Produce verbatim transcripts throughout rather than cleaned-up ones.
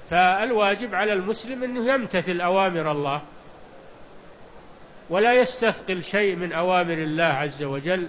فالواجب على المسلم أنه يمتثل أوامر الله ولا يستثقل شيء من أوامر الله عز وجل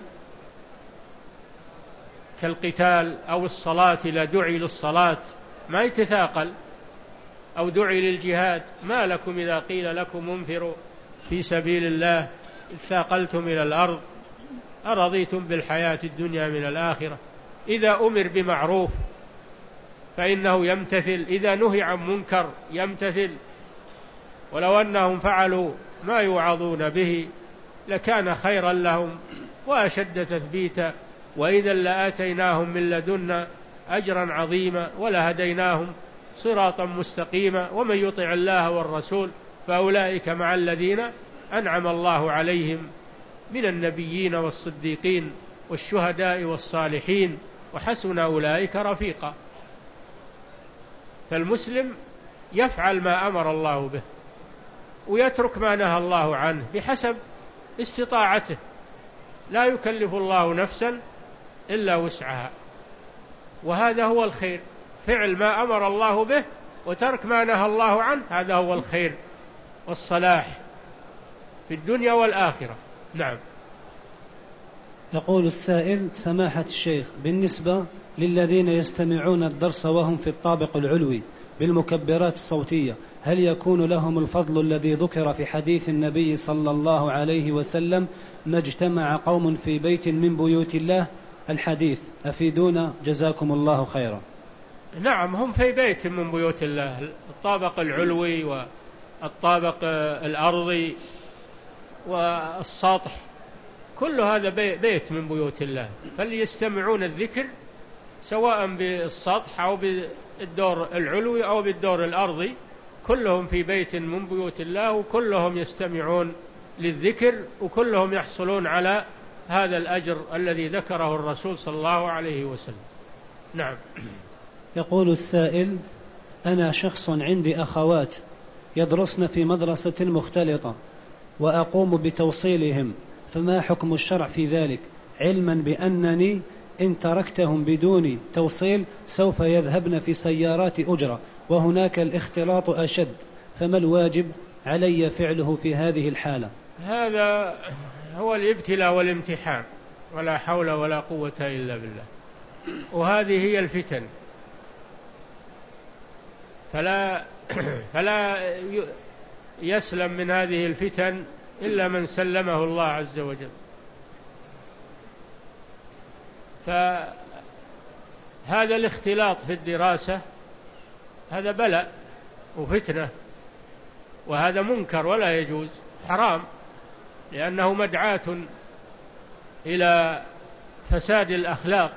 كالقتال أو الصلاة. إذا دعي للصلاة ما يتثاقل، أو دعي للجهاد ما لكم إذا قيل لكم انفروا في سبيل الله ثاقلتم إلى الأرض أرضيتم بالحياة الدنيا من الآخرة. إذا أمر بمعروف فإنه يمتثل، إذا نهي عن منكر يمتثل. ولو أنهم فعلوا ما يوعظون به لكان خيرا لهم وأشد تثبيتا، وإذا لآتيناهم من لدنا أجرا عظيما ولهديناهم صراطا مستقيما. ومن يطع الله والرسول فأولئك مع الذين أنعم الله عليهم من النبيين والصديقين والشهداء والصالحين وحسن أولئك رفيقا. فالمسلم يفعل ما أمر الله به ويترك ما نهى الله عنه بحسب استطاعته، لا يكلف الله نفسا إلا وسعها، وهذا هو الخير. فعل ما أمر الله به وترك ما نهى الله عنه، هذا هو الخير والصلاح في الدنيا والآخرة. نعم. يقول السائل: سماحة الشيخ، بالنسبة للذين يستمعون الدرس وهم في الطابق العلوي بالمكبرات الصوتية، هل يكون لهم الفضل الذي ذكر في حديث النبي صلى الله عليه وسلم: ما اجتمع قوم في بيت من بيوت الله؟ الحديث أفيدونا جزاكم الله خيرا. نعم، هم في بيت من بيوت الله، الطابق العلوي والطابق الأرضي والسطح، كل هذا بيت من بيوت الله. فليستمعون الذكر سواء بالسطح أو بالدور العلوي أو بالدور الأرضي، كلهم في بيت من بيوت الله، وكلهم يستمعون للذكر، وكلهم يحصلون على هذا الأجر الذي ذكره الرسول صلى الله عليه وسلم. نعم. يقول السائل: أنا شخص عندي أخوات يدرسن في مدرسة مختلطة وأقوم بتوصيلهم، فما حكم الشرع في ذلك، علما بأنني إن تركتهم بدون توصيل سوف يذهبن في سيارات أجرة وهناك الاختلاط أشد، فما الواجب علي فعله في هذه الحالة؟ هذا هو الابتلاء والامتحان، ولا حول ولا قوة إلا بالله، وهذه هي الفتن. فلا فلا يسلم من هذه الفتن إلا من سلمه الله عز وجل. فهذا الاختلاط في الدراسة هذا بلاء وفتنة، وهذا منكر ولا يجوز، حرام، لأنه مدعاة إلى فساد الأخلاق.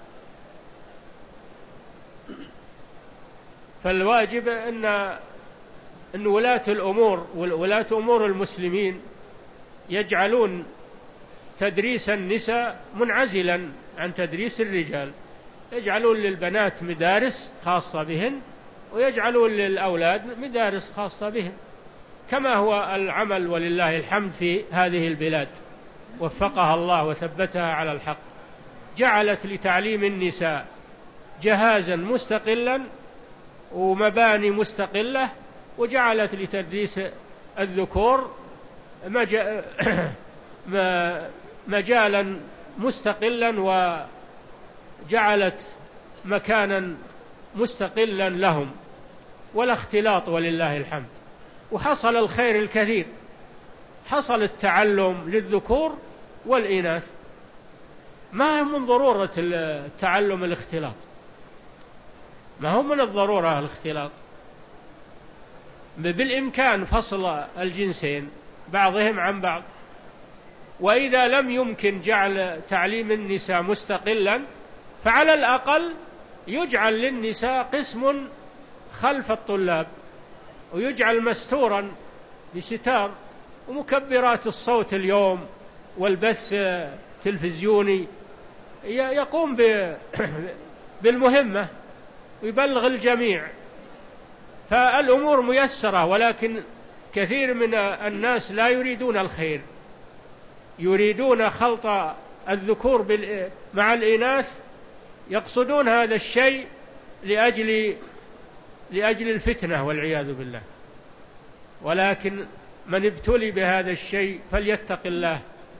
فالواجب أن أن ولاة الأمور ولاة أمور المسلمين يجعلون تدريس النساء منعزلا عن تدريس الرجال، يجعلون للبنات مدارس خاصة بهن ويجعلون للأولاد مدارس خاصة بهم، كما هو العمل ولله الحمد في هذه البلاد، وفقها الله وثبتها على الحق. جعلت لتعليم النساء جهازا مستقلا ومباني مستقلة، وجعلت لتدريس الذكور مجالا مستقلا وجعلت مكانا مستقلا لهم، ولا اختلاط ولله الحمد. وحصل الخير الكثير، حصل التعلم للذكور والإناث، ما هو من ضرورة التعلم الاختلاط، ما هو من الضرورة الاختلاط، بالإمكان فصل الجنسين بعضهم عن بعض. وإذا لم يمكن جعل تعليم النساء مستقلا فعلى الأقل يجعل للنساء قسم خلف الطلاب، ويجعل مستورا بستار، ومكبرات الصوت اليوم والبث التلفزيوني يقوم بالمهمة ويبلغ الجميع. فالأمور ميسرة، ولكن كثير من الناس لا يريدون الخير، يريدون خلط الذكور مع الإناث، يقصدون هذا الشيء لأجل لأجل الفتنة والعياذ بالله، ولكن من ابتلي بهذا الشيء فليتق الله.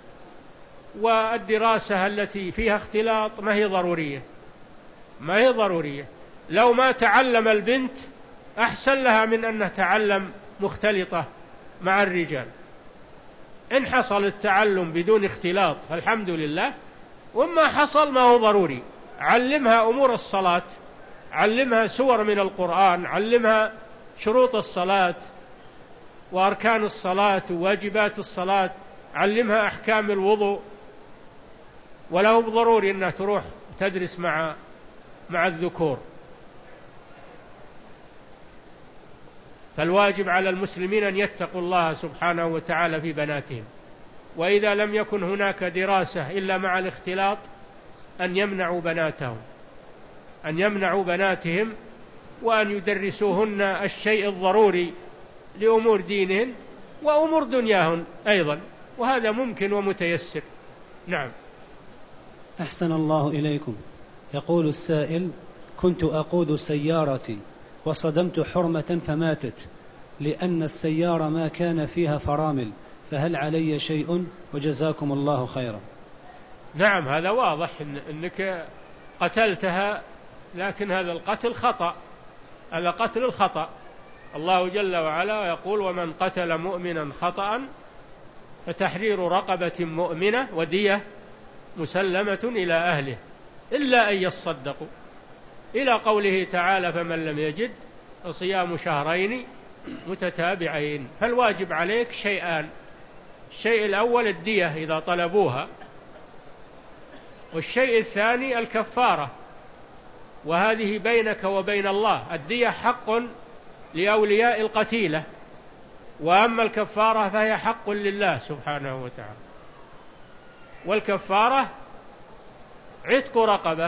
والدراسة التي فيها اختلاط ما هي ضرورية، ما هي ضرورية. لو ما تعلم البنت أحسن لها من أن تعلم مختلطة مع الرجال. إن حصل التعلم بدون اختلاط فالحمد لله، وما حصل ما هو ضروري. علمها أمور الصلاة، علمها سور من القرآن، علمها شروط الصلاة وأركان الصلاة وواجبات الصلاة، علمها أحكام الوضوء، وله ضروري أنها تروح تدرس مع مع الذكور. فالواجب على المسلمين أن يتقوا الله سبحانه وتعالى في بناتهم، وإذا لم يكن هناك دراسة إلا مع الاختلاط أن يمنعوا بناتهم أن يمنعوا بناتهم وأن يدرسوهن الشيء الضروري لأمور دينهن وأمور دنياهن أيضا، وهذا ممكن ومتيسر. نعم. أحسن الله إليكم. يقول السائل: كنت أقود سيارتي وصدمت حرمة فماتت لأن السيارة ما كان فيها فرامل، فهل علي شيء؟ وجزاكم الله خيرا. نعم، هذا واضح إن أنك قتلتها، لكن هذا القتل خطأ، هذا قتل الخطأ. الله جل وعلا يقول: ومن قتل مؤمنا خطأ فتحرير رقبة مؤمنة ودية مسلمة إلى أهله إلا أن يصدقوا، إلى قوله تعالى: فمن لم يجد فصيام شهرين متتابعين. فالواجب عليك شيئان: الشيء الأول الدية إذا طلبوها، والشيء الثاني الكفارة، وهذه بينك وبين الله. الدية حق لأولياء القتيلة، وأما الكفارة فهي حق لله سبحانه وتعالى. والكفارة عتق رقبة،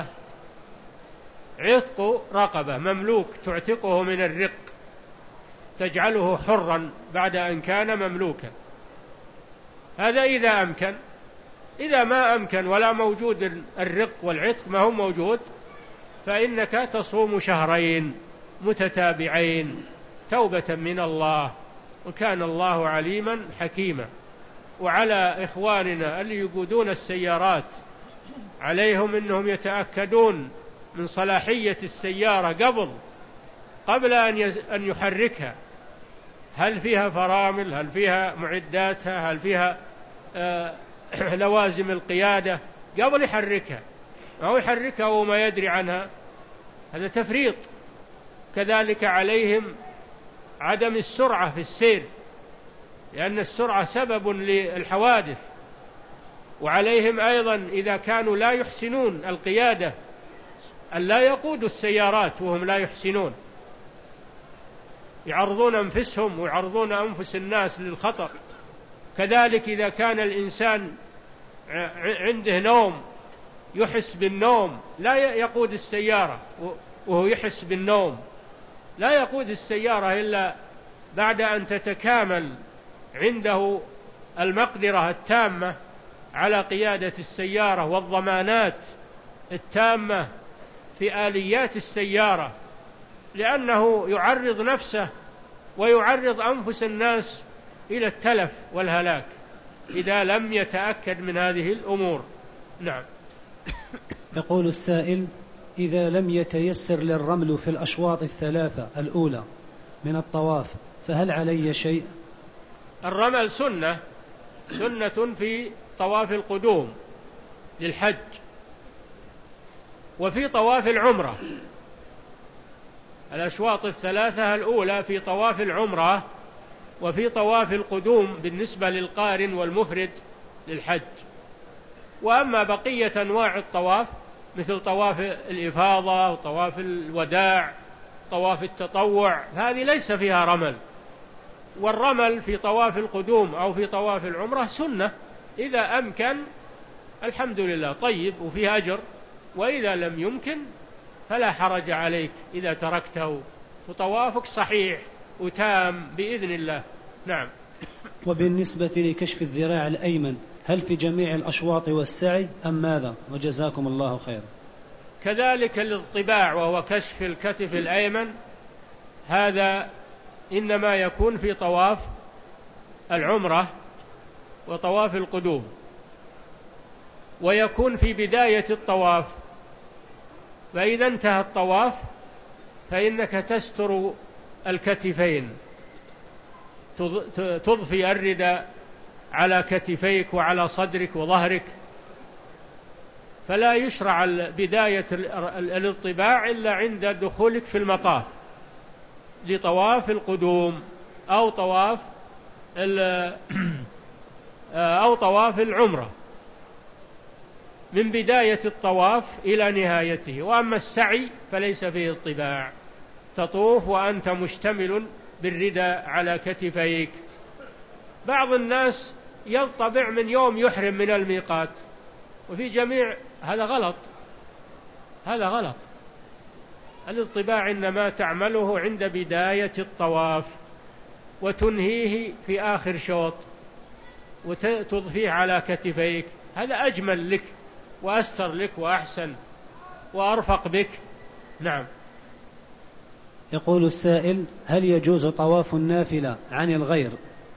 عتق رقبة مملوك تعتقه من الرق، تجعله حرا بعد أن كان مملوكا. هذا إذا أمكن. إذا ما أمكن ولا موجود الرق والعتق، ما هو موجود، فإنك تصوم شهرين متتابعين توبة من الله، وكان الله عليما حكيما. وعلى إخواننا اللي يقودون السيارات عليهم أنهم يتأكدون من صلاحية السيارة قبل قبل أن يحركها، هل فيها فرامل، هل فيها معداتها، هل فيها آه لوازم القيادة، قبل يحركها. ما هو يحركها وما يدري عنها، هذا تفريط. كذلك عليهم عدم السرعة في السير، لأن السرعة سبب للحوادث. وعليهم أيضا إذا كانوا لا يحسنون القيادة أن لا يقودوا السيارات وهم لا يحسنون، يعرضون أنفسهم ويعرضون أنفس الناس للخطر. كذلك إذا كان الإنسان عنده نوم، يحس بالنوم، لا يقود السيارة وهو يحس بالنوم، لا يقود السيارة إلا بعد أن تتكامل عنده المقدرة التامة على قيادة السيارة والضمانات التامة في آليات السيارة، لأنه يعرض نفسه ويعرض أنفس الناس إلى التلف والهلاك إذا لم يتأكد من هذه الأمور. نعم. يقول السائل: إذا لم يتيسر للرمل في الأشواط الثلاثة الأولى من الطواف فهل علي شيء؟ الرمل سنة سنة في طواف القدوم للحج، وفي طواف العمرة. الأشواط الثلاثة الأولى في طواف العمرة، وفي طواف القدوم بالنسبة للقارن والمفرد للحج. وأما بقية أنواع الطواف مثل طواف الإفاضة وطواف الوداع، طواف التطوع، هذه ليس فيها رمل. والرمل في طواف القدوم أو في طواف العمرة سنة إذا أمكن، الحمد لله طيب وفيه أجر، وإذا لم يمكن فلا حرج عليك إذا تركته، وطوافك صحيح وتام بإذن الله. نعم. وبالنسبة لكشف الذراع الأيمن هل في جميع الأشواط والسعي أم ماذا؟ وجزاكم الله خيرا. كذلك الاضطباع وهو كشف الكتف الأيمن هذا إنما يكون في طواف العمرة وطواف القدوم، ويكون في بداية الطواف. فإذا انتهى الطواف فإنك تستر الكتفين، تضفي الرداء على كتفيك وعلى صدرك وظهرك، فلا يشرع بداية الاطباع إلا عند دخولك في المطاف لطواف القدوم أو طواف أو طواف العمرة، من بداية الطواف إلى نهايته. وأما السعي فليس فيه اطباع، تطوف وأنت مشتمل بالرداء على كتفيك. بعض الناس يطبع من يوم يحرم من الميقات، وفي جميع هذا غلط، هذا غلط. الاطباع إنما تعمله عند بداية الطواف وتنهيه في آخر شوط وتضفيه على كتفيك، هذا أجمل لك وأستر لك وأحسن وأرفق بك. نعم. يقول السائل: هل يجوز طواف النافلة عن الغير؟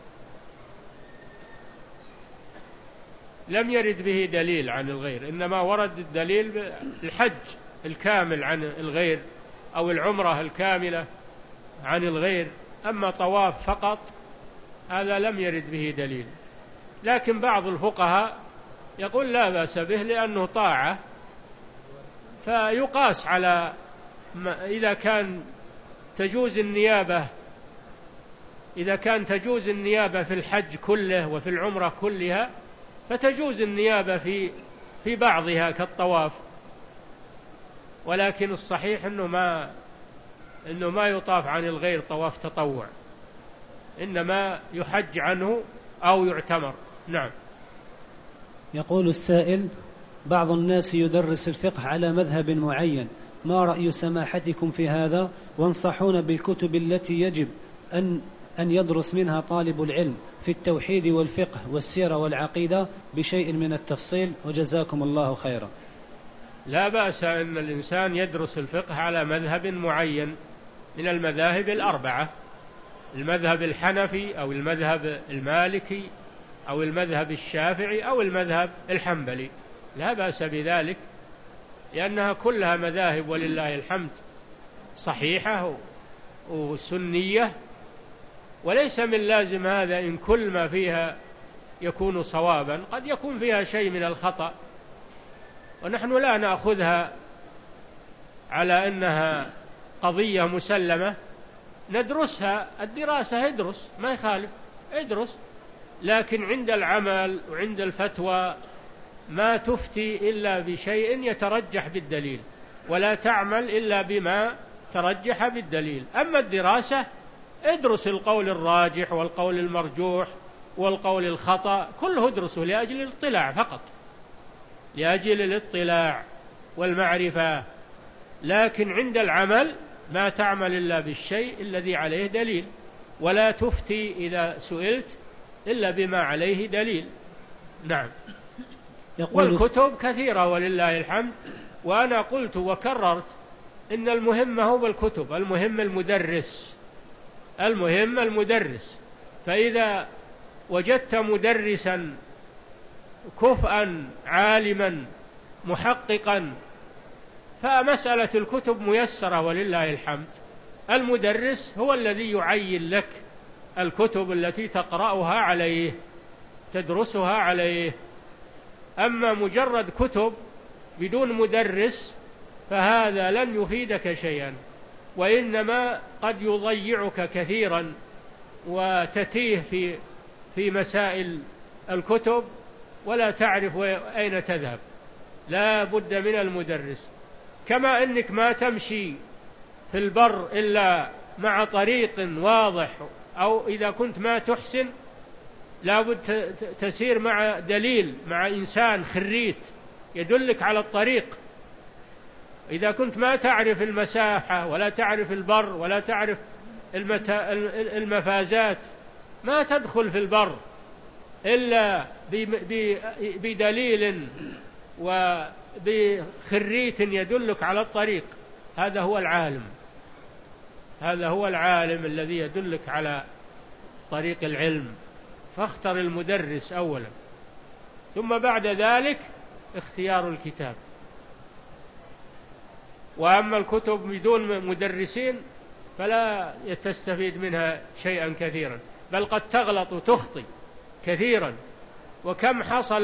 لم يرد به دليل عن الغير، إنما ورد الدليل الحج الكامل عن الغير أو العمرة الكاملة عن الغير. أما طواف فقط هذا لم يرد به دليل، لكن بعض الفقهاء يقول لا بأس به لأنه طاعة، فيقاس على إذا كان تجوز النيابة إذا كان تجوز النيابة في الحج كله وفي العمرة كلها، فتجوز النيابة في في بعضها كالطواف. ولكن الصحيح أنه ما أنه ما يطاف عن الغير طواف تطوع، إنما يحج عنه أو يعتمر. نعم. يقول السائل: بعض الناس يدرس الفقه على مذهب معين، ما رأي سماحتكم في هذا؟ وانصحون بالكتب التي يجب أن أن يدرس منها طالب العلم في التوحيد والفقه والسيرة والعقيدة بشيء من التفصيل، وجزاكم الله خيرا. لا بأس أن الإنسان يدرس الفقه على مذهب معين من المذاهب الأربعة، المذهب الحنفي أو المذهب المالكي أو المذهب الشافعي أو المذهب الحنبلي، لا بأس بذلك، لأنها كلها مذاهب ولله الحمد صحيحة وسنية، وليس من لازم هذا إن كل ما فيها يكون صوابا، قد يكون فيها شيء من الخطأ، ونحن لا نأخذها على أنها قضية مسلمة، ندرسها. الدراسة ادرس، ما يخالف ادرس، لكن عند العمل وعند الفتوى ما تفتي إلا بشيء يترجح بالدليل، ولا تعمل إلا بما ترجح بالدليل. أما الدراسة ادرس القول الراجح والقول المرجوح والقول الخطأ، كله ادرسه لأجل الاطلاع فقط، لأجل الاطلاع والمعرفة. لكن عند العمل ما تعمل إلا بالشيء الذي عليه دليل، ولا تفتي إذا سئلت إلا بما عليه دليل. نعم. والكتب كثيرة ولله الحمد، وأنا قلت وكررت إن المهم هو بالكتب، المهم المدرس، المهم المدرس. فإذا وجدت مدرسا كفءا عالما محققا فمسألة الكتب ميسرة ولله الحمد. المدرس هو الذي يعين لك الكتب التي تقرأها عليه تدرسها عليه. أما مجرد كتب بدون مدرس فهذا لن يفيدك شيئا، وإنما قد يضيعك كثيرا وتتيه في في مسائل الكتب ولا تعرف أين تذهب. لا بد من المدرس، كما أنك ما تمشي في البر إلا مع طريق واضح، أو إذا كنت ما تحسن لا بد تسير مع دليل، مع إنسان خريت يدلك على الطريق. إذا كنت ما تعرف المساحة ولا تعرف البر ولا تعرف المفازات ما تدخل في البر إلا بدليل وبخريت يدلك على الطريق. هذا هو العالم. هذا هو العالم الذي يدلك على طريق العلم، فاختر المدرس أولا، ثم بعد ذلك اختيار الكتاب. وأما الكتب بدون مدرسين فلا تستفيد منها شيئا كثيرا، بل قد تغلط وتخطئ كثيرا. وكم حصل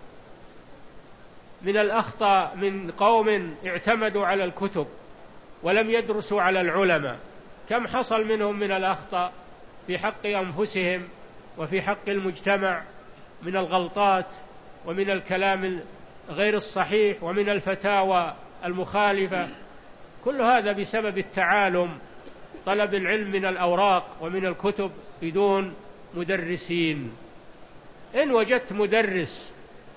من الأخطاء من قوم اعتمدوا على الكتب ولم يدرسوا على العلماء، كم حصل منهم من الأخطاء في حق أنفسهم وفي حق المجتمع، من الغلطات ومن الكلام غير الصحيح ومن الفتاوى المخالفة. كل هذا بسبب التعالم، طلب العلم من الأوراق ومن الكتب بدون مدرسين. إن وجدت مدرس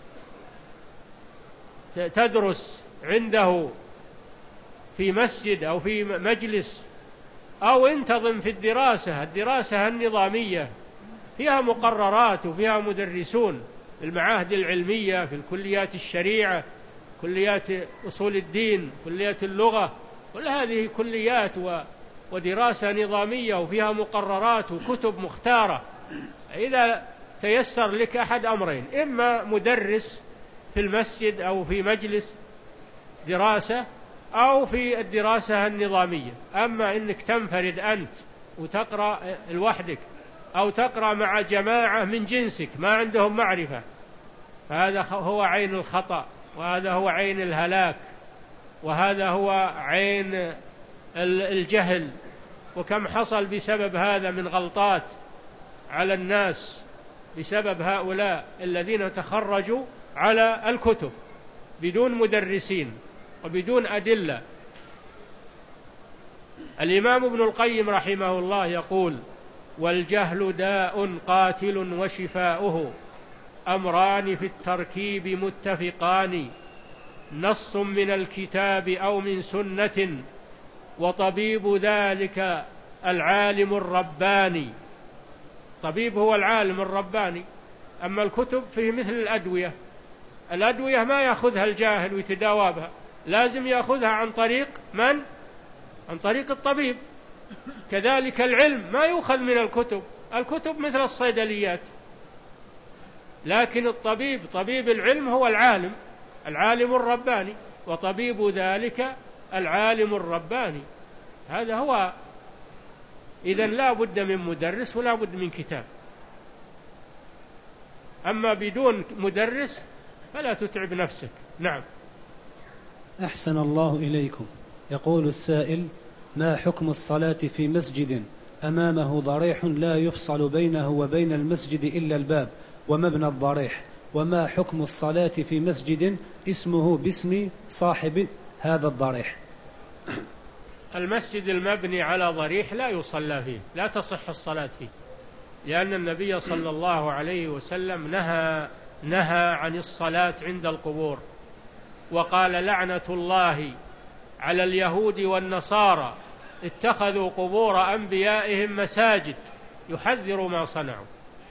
تدرس عنده في مسجد أو في مجلس، أو انتظم في الدراسة الدراسة النظامية فيها مقررات وفيها مدرسون، المعاهد العلمية، في الكليات الشريعة، كليات أصول الدين، كليات اللغة، كل هذه كليات ودراسة نظامية وفيها مقررات وكتب مختارة. إذا تيسر لك أحد أمرين، إما مدرس في المسجد أو في مجلس دراسة أو في الدراسة النظامية. أما إنك تنفرد أنت وتقرأ لوحدك أو تقرأ مع جماعة من جنسك ما عندهم معرفة، فهذا هو عين الخطأ، وهذا هو عين الهلاك، وهذا هو عين الجهل. وكم حصل بسبب هذا من غلطات على الناس بسبب هؤلاء الذين تخرجوا على الكتب بدون مدرسين وبدون أدلة. الإمام ابن القيم رحمه الله يقول: والجهل داء قاتل وشفاؤه أمران في التركيب متفقان، نص من الكتاب أو من سنة، وطبيب ذلك العالم الرباني. طبيب هو العالم الرباني. أما الكتب فيه مثل الأدوية، الأدوية ما يأخذها الجاهل ويتداوى بها، لازم يأخذها عن طريق من؟ عن طريق الطبيب. كذلك العلم ما يؤخذ من الكتب، الكتب مثل الصيدليات، لكن الطبيب طبيب العلم هو العالم العالم الرباني، وطبيب ذلك العالم الرباني. هذا هو. إذن لا بد من مدرس ولا بد من كتاب. أما بدون مدرس فلا تتعب نفسك. نعم. أحسن الله إليكم. يقول السائل: ما حكم الصلاة في مسجد أمامه ضريح لا يفصل بينه وبين المسجد إلا الباب ومبنى الضريح، وما حكم الصلاة في مسجد اسمه باسم صاحب هذا الضريح؟ المسجد المبني على ضريح لا يصلى فيه، لا تصح الصلاة فيه، لأن النبي صلى الله عليه وسلم نهى نهى عن الصلاة عند القبور، وقال: لعنة الله على اليهود والنصارى اتخذوا قبور أنبيائهم مساجد، يحذر ما صنعوا.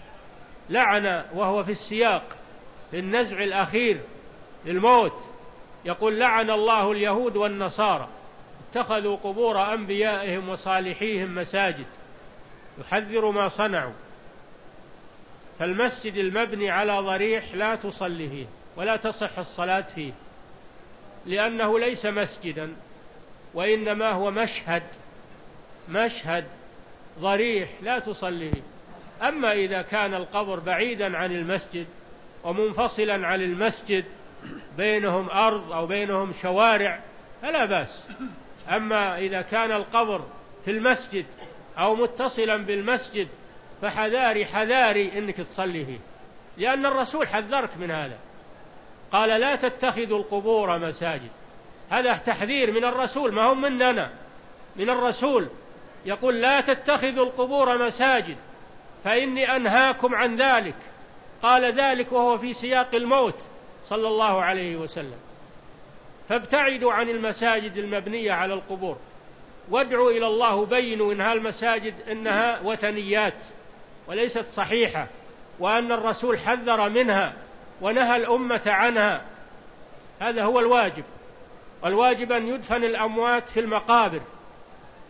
لعن وهو في السياق، في النزع الأخير للموت، يقول: لعن الله اليهود والنصارى اتخذوا قبور أنبيائهم وصالحيهم مساجد، يحذر ما صنعوا. فالمسجد المبني على ضريح لا تصلي فيه ولا تصح الصلاة فيه، لأنه ليس مسجدا، وإنما هو مشهد مشهد ضريح لا تصلي فيه. أما إذا كان القبر بعيدا عن المسجد ومنفصلا عن المسجد، بينهم أرض أو بينهم شوارع، فلا بأس. أما إذا كان القبر في المسجد أو متصلا بالمسجد فحذاري حذاري إنك تصلي فيه، لأن الرسول حذرك من هذا، قال: لا تتخذوا القبور مساجد. هذا تحذير من الرسول، ما هو مننا، من الرسول، يقول: لا تتخذوا القبور مساجد فإني أنهاكم عن ذلك. قال ذلك وهو في سياق الموت صلى الله عليه وسلم. فابتعدوا عن المساجد المبنية على القبور، وادعوا إلى الله، بينوا إنها المساجد إنها وثنيات وليست صحيحة، وأن الرسول حذر منها ونهى الأمة عنها. هذا هو الواجب. والواجب أن يدفن الأموات في المقابر،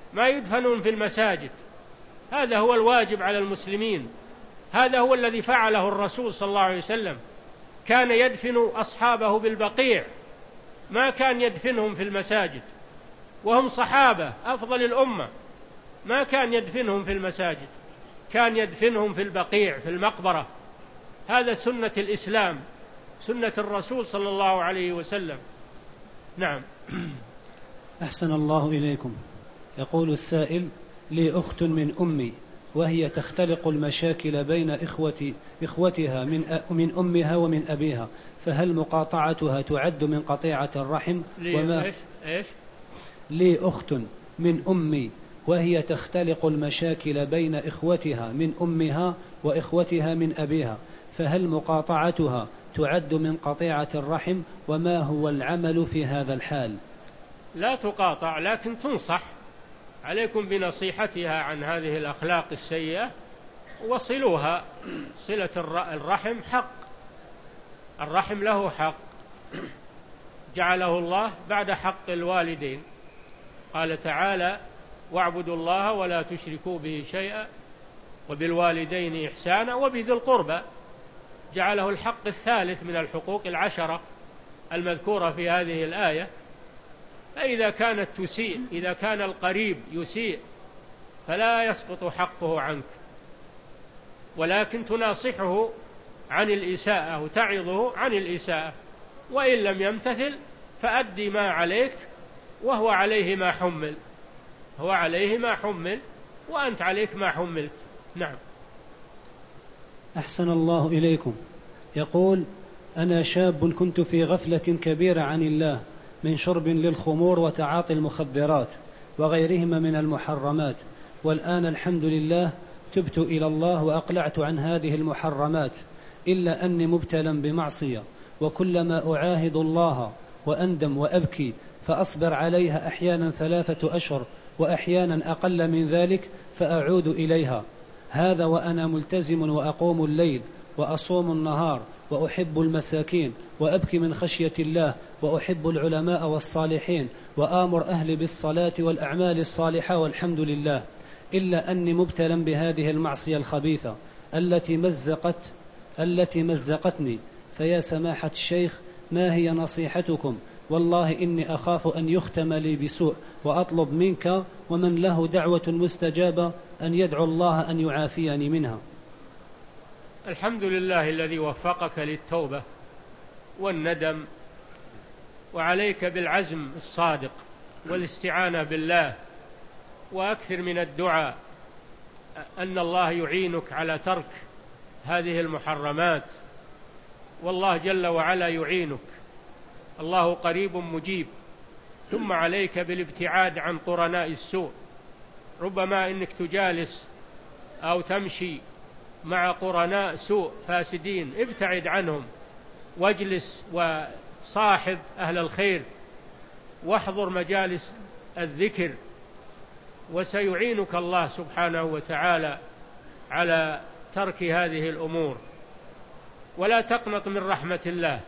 ما يدفنون في المساجد. هذا هو الواجب على المسلمين، هذا هو الذي فعله الرسول صلى الله عليه وسلم، كان يدفن أصحابه بالبقيع، ما كان يدفنهم في المساجد، وهم صحابة أفضل الأمة، ما كان يدفنهم في المساجد، كان يدفنهم في البقيع في المقبرة. هذا سنة الإسلام، سنة الرسول صلى الله عليه وسلم. نعم. أحسن الله إليكم. يقول السائل: لي أخت من أمي وهي تختلق المشاكل بين إخوتي إخوتها من من أمها ومن أبيها، فهل مقاطعتها تعد من قطيعة الرحم؟ وما إيش؟ إيش؟ لي أخت من أمي وهي تختلق المشاكل بين إخوتها من أمها وإخوتها من أبيها، فهل مقاطعتها تعد من قطيعة الرحم؟ وما هو العمل في هذا الحال؟ لا تقاطع، لكن تنصح، عليكم بنصيحتها عن هذه الأخلاق السيئة، وصلوها. صلة الرحم حق، الرحم له حق جعله الله بعد حق الوالدين، قال تعالى: واعبدوا الله ولا تشركوا به شيئا وبالوالدين إحسانا وبذي القربى، جعله الحق الثالث من الحقوق العشرة المذكورة في هذه الآية. فإذا كانت تسيء، إذا كان القريب يسيء، فلا يسقط حقه عنك، ولكن تناصحه عن الإساءة وتعظه عن الإساءة، وإن لم يمتثل فأدي ما عليك وهو عليه ما حمل، هو عليه ما حمل وأنت عليك ما حملت. نعم. أحسن الله إليكم. يقول: أنا شاب كنت في غفلة كبيرة عن الله من شرب للخمور وتعاطي المخدرات وغيرهما من المحرمات، والآن الحمد لله تبت إلى الله وأقلعت عن هذه المحرمات، إلا أني مبتلى بمعصية، وكلما أعاهد الله وأندم وأبكي فأصبر عليها أحيانا ثلاثة أشهر وأحيانا أقل من ذلك فأعود إليها، هذا وأنا ملتزم وأقوم الليل وأصوم النهار وأحب المساكين وأبكي من خشية الله وأحب العلماء والصالحين وآمر أهلي بالصلاة والأعمال الصالحة والحمد لله، إلا أني مبتلى بهذه المعصية الخبيثة التي مزقت التي مزقتني. فيا سماحة الشيخ، ما هي نصيحتكم؟ والله إني أخاف أن يختم لي بسوء، وأطلب منك ومن له دعوة مستجابة أن يدعو الله أن يعافيني منها. الحمد لله الذي وفقك للتوبة والندم، وعليك بالعزم الصادق والاستعانة بالله، وأكثر من الدعاء أن الله يعينك على ترك هذه المحرمات، والله جل وعلا يعينك، الله قريب مجيب. ثم عليك بالابتعاد عن قرناء السوء، ربما إنك تجالس أو تمشي مع قرناء سوء فاسدين، ابتعد عنهم واجلس وصاحب أهل الخير واحضر مجالس الذكر، وسيعينك الله سبحانه وتعالى على ترك هذه الأمور. ولا تقنط من رحمة الله،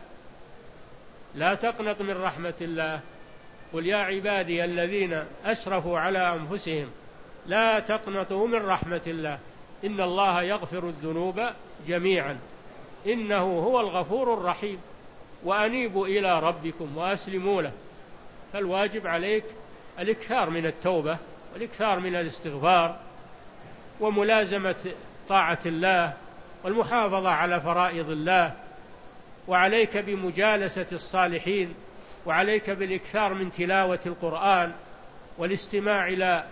لا تقنط من رحمة الله. قل يا عبادي الذين أسرفوا على أنفسهم لا تقنطوا من رحمة الله إن الله يغفر الذنوب جميعا إنه هو الغفور الرحيم، وأنيبوا إلى ربكم وأسلموا له. فالواجب عليك الإكثار من التوبة والإكثار من الاستغفار وملازمة طاعة الله والمحافظة على فرائض الله، وعليك بمجالسة الصالحين، وعليك بالإكثار من تلاوة القرآن والاستماع إلى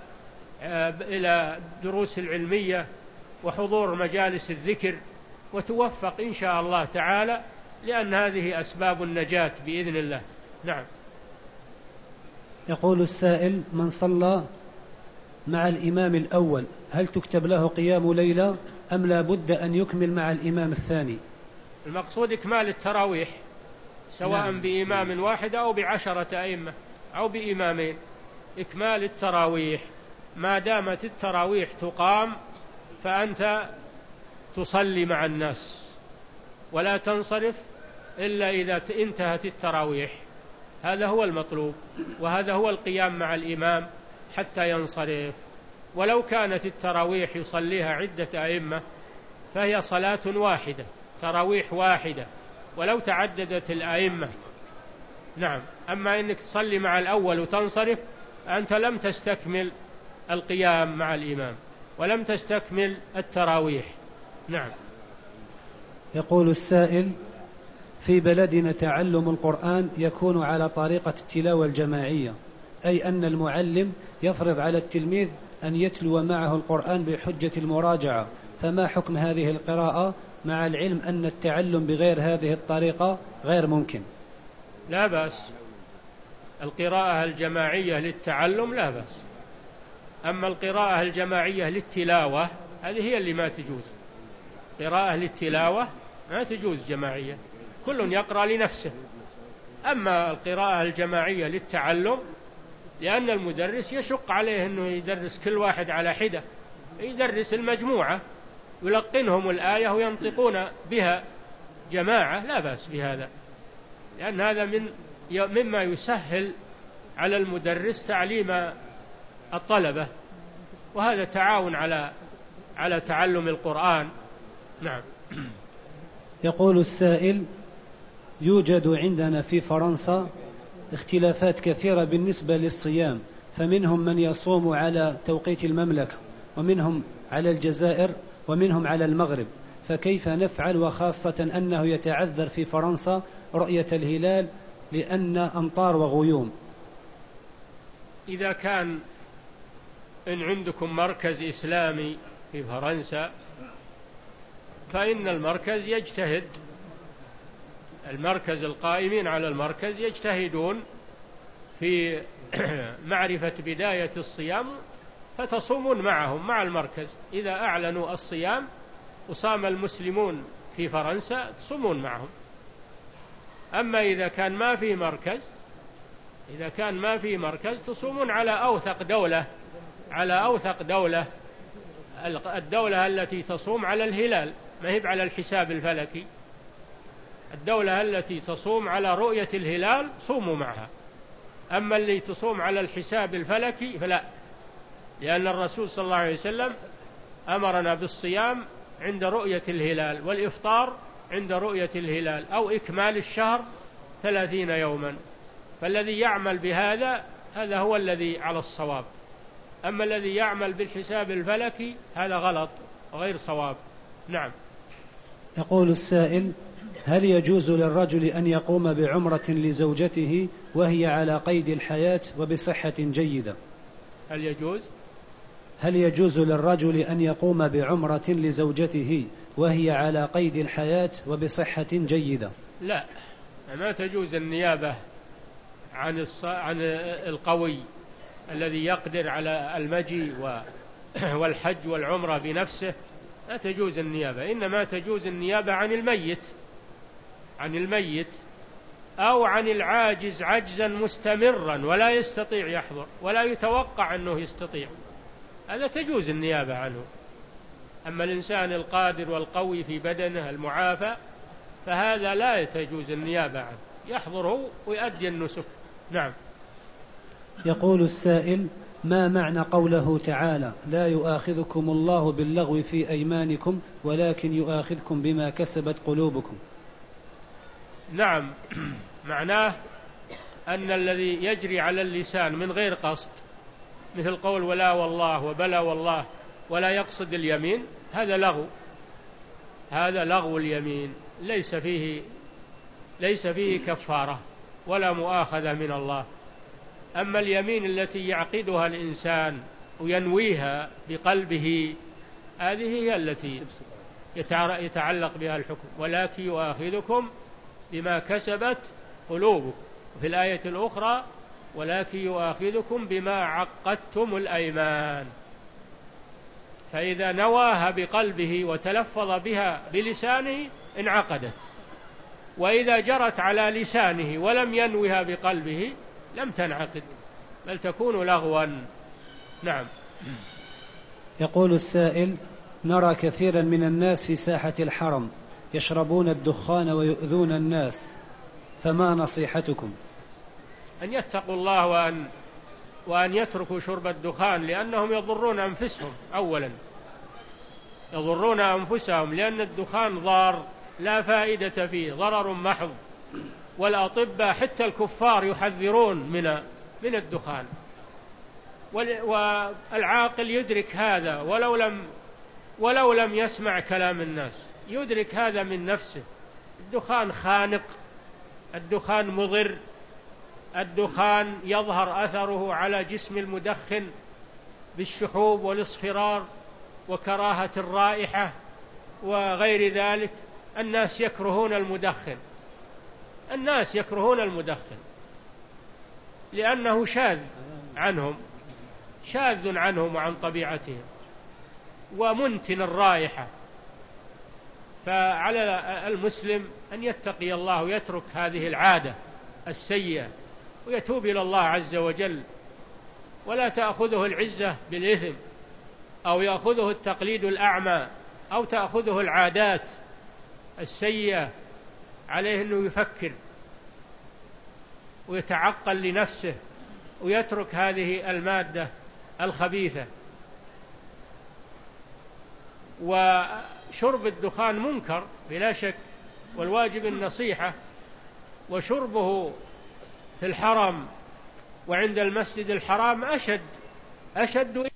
إلى دروس العلمية وحضور مجالس الذكر، وتوفق إن شاء الله تعالى، لأن هذه أسباب النجاة بإذن الله. نعم. يقول السائل: من صلى مع الإمام الأول هل تكتب له قيام ليلة أم لا بد أن يكمل مع الإمام الثاني؟ المقصود إكمال التراويح، سواء نعم. بإمام واحد أو بعشرة أئمة أو بإمامين، إكمال التراويح. ما دامت التراويح تقام فأنت تصلي مع الناس، ولا تنصرف إلا إذا انتهت التراويح. هذا هو المطلوب، وهذا هو القيام مع الإمام حتى ينصرف. ولو كانت التراويح يصليها عدة أئمة فهي صلاة واحدة، تراويح واحدة ولو تعددت الأئمة. نعم. أما إنك تصلي مع الأول وتنصرف أنت لم تستكمل القيام مع الإمام ولم تستكمل التراويح. نعم. يقول السائل: في بلدنا تعلم القرآن يكون على طريقة التلاوة الجماعية، أي أن المعلم يفرض على التلميذ أن يتلو معه القرآن بحجة المراجعة، فما حكم هذه القراءة مع العلم أن التعلم بغير هذه الطريقة غير ممكن؟ لا بأس، القراءة الجماعية للتعلم لا بأس، أما القراءة الجماعية للتلاوة هذه هي اللي ما تجوز. قراءة للتلاوة ما تجوز جماعية، كل يقرأ لنفسه. أما القراءة الجماعية للتعلم لأن المدرس يشق عليه أنه يدرس كل واحد على حدة، يدرس المجموعة يلقنهم الآية وينطقون بها جماعة، لا بأس بهذا، لأن هذا من مما يسهل على المدرس تعليم الطلبة، وهذا تعاون على على تعلم القرآن. نعم. يقول السائل: يوجد عندنا في فرنسا اختلافات كثيرة بالنسبة للصيام، فمنهم من يصوم على توقيت المملكة، ومنهم على الجزائر، ومنهم على المغرب، فكيف نفعل، وخاصة أنه يتعذر في فرنسا رؤية الهلال لأن أمطار وغيوم؟ إذا كان إن عندكم مركز إسلامي في فرنسا فإن المركز يجتهد، المركز القائمين على المركز يجتهدون في معرفة بداية الصيام فتصومون معهم مع المركز. إذا أعلنوا الصيام وصام المسلمون في فرنسا تصومون معهم. أما إذا كان ما في مركز إذا كان ما في مركز تصومون على أوثق دولة على أوثق دولة الدولة التي تصوم على الهلال، ما هي على الحساب الفلكي. الدولة التي تصوم على رؤية الهلال صوموا معها، أما اللي تصوم على الحساب الفلكي فلا، لأن الرسول صلى الله عليه وسلم أمرنا بالصيام عند رؤية الهلال والإفطار عند رؤية الهلال أو إكمال الشهر ثلاثين يوما. فالذي يعمل بهذا هذا هو الذي على الصواب، أما الذي يعمل بالحساب الفلكي هذا غلط غير صواب. نعم. يقول السائل: هل يجوز للرجل أن يقوم بعمرة لزوجته وهي على قيد الحياة وبصحة جيدة؟ هل يجوز هل يجوز للرجل أن يقوم بعمرة لزوجته وهي على قيد الحياة وبصحة جيدة؟ لا، ما تجوز النيابة عن عن القوي الذي يقدر على المجيء والحج والعمرة بنفسه، لا تجوز النيابة. إنما تجوز النيابة عن الميت عن الميت أو عن العاجز عجزا مستمرا ولا يستطيع يحضر ولا يتوقع أنه يستطيع، هذا تجوز النيابة عنه. أما الإنسان القادر والقوي في بدنه المعافى فهذا لا تجوز النيابة عنه، يحضره ويؤدي النسك. نعم. يقول السائل: ما معنى قوله تعالى: لا يؤاخذكم الله باللغو في أيمانكم ولكن يؤاخذكم بما كسبت قلوبكم؟ نعم، معناه أن الذي يجري على اللسان من غير قصد، مثل قول ولا والله وبلا والله ولا يقصد اليمين، هذا لغو هذا لغو اليمين، ليس فيه ليس فيه كفارة ولا مؤاخذة من الله. أما اليمين التي يعقدها الإنسان وينويها بقلبه هذه هي التي يتعلق بها الحكم، ولكن يؤاخذكم بما كسبت قلوبكم. وفي الآية الأخرى ولكن يؤاخذكم بما عقدتم الأيمان. فإذا نواها بقلبه وتلفظ بها بلسانه انعقدت، وإذا جرت على لسانه ولم ينوها بقلبه لم تنعقد بل تكون لغوا. نعم. يقول السائل: نرى كثيرا من الناس في ساحة الحرم يشربون الدخان ويؤذون الناس، فما نصيحتكم؟ أن يتقوا الله وأن وأن يتركوا شرب الدخان، لأنهم يضرون أنفسهم أولا، يضرون أنفسهم، لأن الدخان ضار لا فائدة فيه، ضرر محض. والأطباء حتى الكفار يحذرون من من الدخان، والعاقل يدرك هذا ولو لم ولو لم يسمع كلام الناس، يدرك هذا من نفسه. الدخان خانق، الدخان مضر، الدخان يظهر أثره على جسم المدخن بالشحوب والاصفرار وكراهة الرائحة وغير ذلك. الناس يكرهون المدخن، الناس يكرهون المدخن لأنه شاذ عنهم، شاذ عنهم وعن طبيعتهم ومنتن الرائحة. فعلى المسلم أن يتقي الله ويترك هذه العادة السيئة ويتوب إلى الله عز وجل، ولا تأخذه العزة بالإثم، أو يأخذه التقليد الأعمى، أو تأخذه العادات السيئة. عليه أنه يفكر ويتعقل لنفسه ويترك هذه المادة الخبيثة. وشرب الدخان منكر بلا شك، والواجب النصيحة، وشربه في الحرم وعند المسجد الحرام أشد أشد